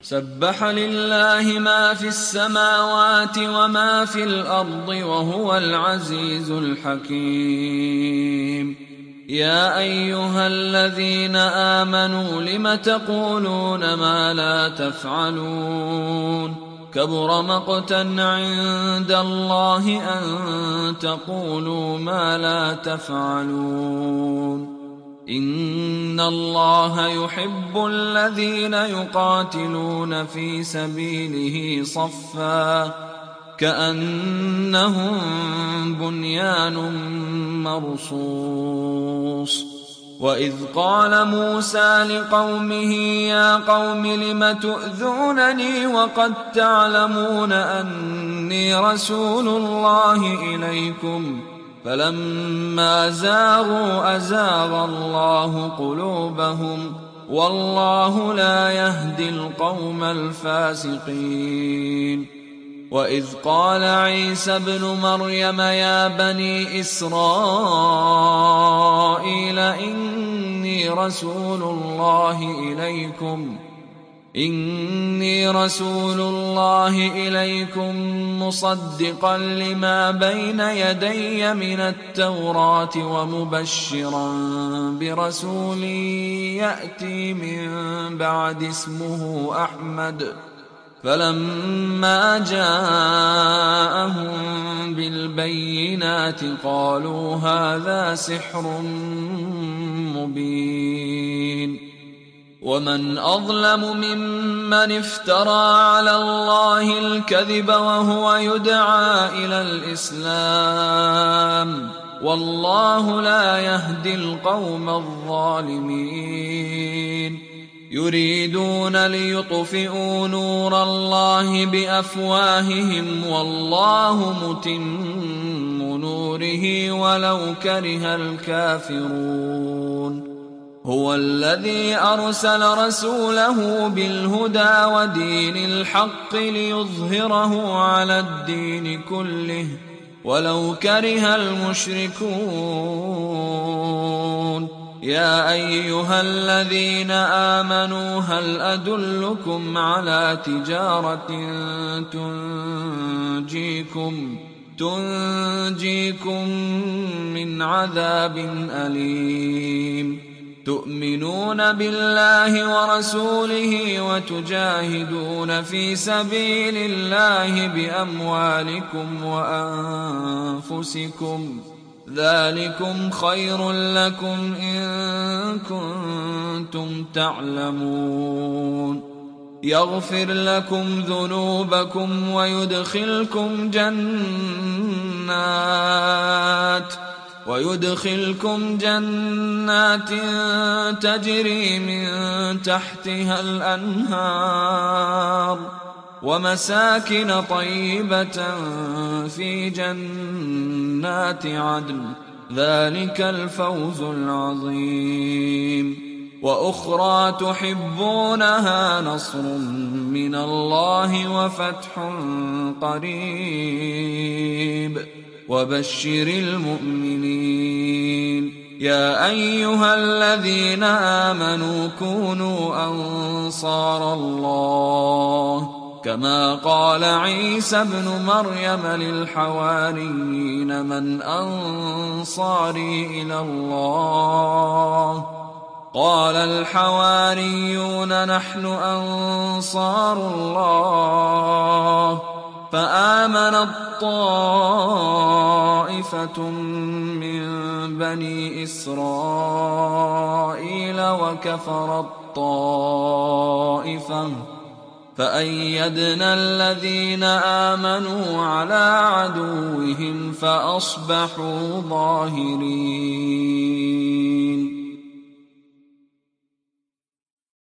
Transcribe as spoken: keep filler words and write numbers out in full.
سبح لله ما في السماوات وما في الأرض وهو العزيز الحكيم. يا أيها الذين آمنوا لم تقولون ما لا تفعلون كبر مقتا عند الله أن تقولوا ما لا تفعلون. إن الله يحب الذين يقاتلون في سبيله صفا كأنهم بنيان مرصوص. وإذ قال موسى لقومه يا قوم لم تؤذونني وقد تعلمون أني رسول الله إليكم فلما زاغوا أزاغ الله قلوبهم والله لا يهدي القوم الفاسقين. وإذ قال عيسى ابن مريم يا بني إسرائيل إني رسول الله إليكم إني رسول الله إليكم مصدقا لما بين يدي من التوراة ومبشرا برسول يأتي من بعد اسمه أحمد. فلما جاءهم بالبينات قالوا هذا سحر مبين. ومن أظلم ممن افترى على الله الكذب وهو يدعى إلى الإسلام والله لا يهدي القوم الظالمين. يريدون ليطفئوا نور الله بأفواههم والله متم نوره ولو كره الكافرون. هو الذي أرسل رسوله بالهدى ودين الحق ليظهره على الدين كله ولو كره المشركون. يا أيها الذين آمنوا هل أدلكم على تجارة تنجيكم تنجيكم من عذاب أليم. تؤمنون بالله ورسوله وتجاهدون في سبيل الله بأموالكم وأنفسكم ذلكم خير لكم إن كنتم تعلمون. يغفر لكم ذنوبكم ويدخلكم جنات ويدخلكم جنات تجري من تحتها الأنهار ومساكن طيبة في جنات عدن ذلك الفوز العظيم. وأخرى تحبونها نصر من الله وفتح قريب وبشر المؤمنين. يا أيها الذين آمنوا كونوا أنصار الله كما قال عيسى ابن مريم للحواريين من أنصاري إلى الله قال الحواريون نحن أنصار الله. فآمنت طائفة من بني إسرائيل وكفرت طائفة فأيدنا الذين آمنوا على عدوهم فأصبحوا ظاهرين.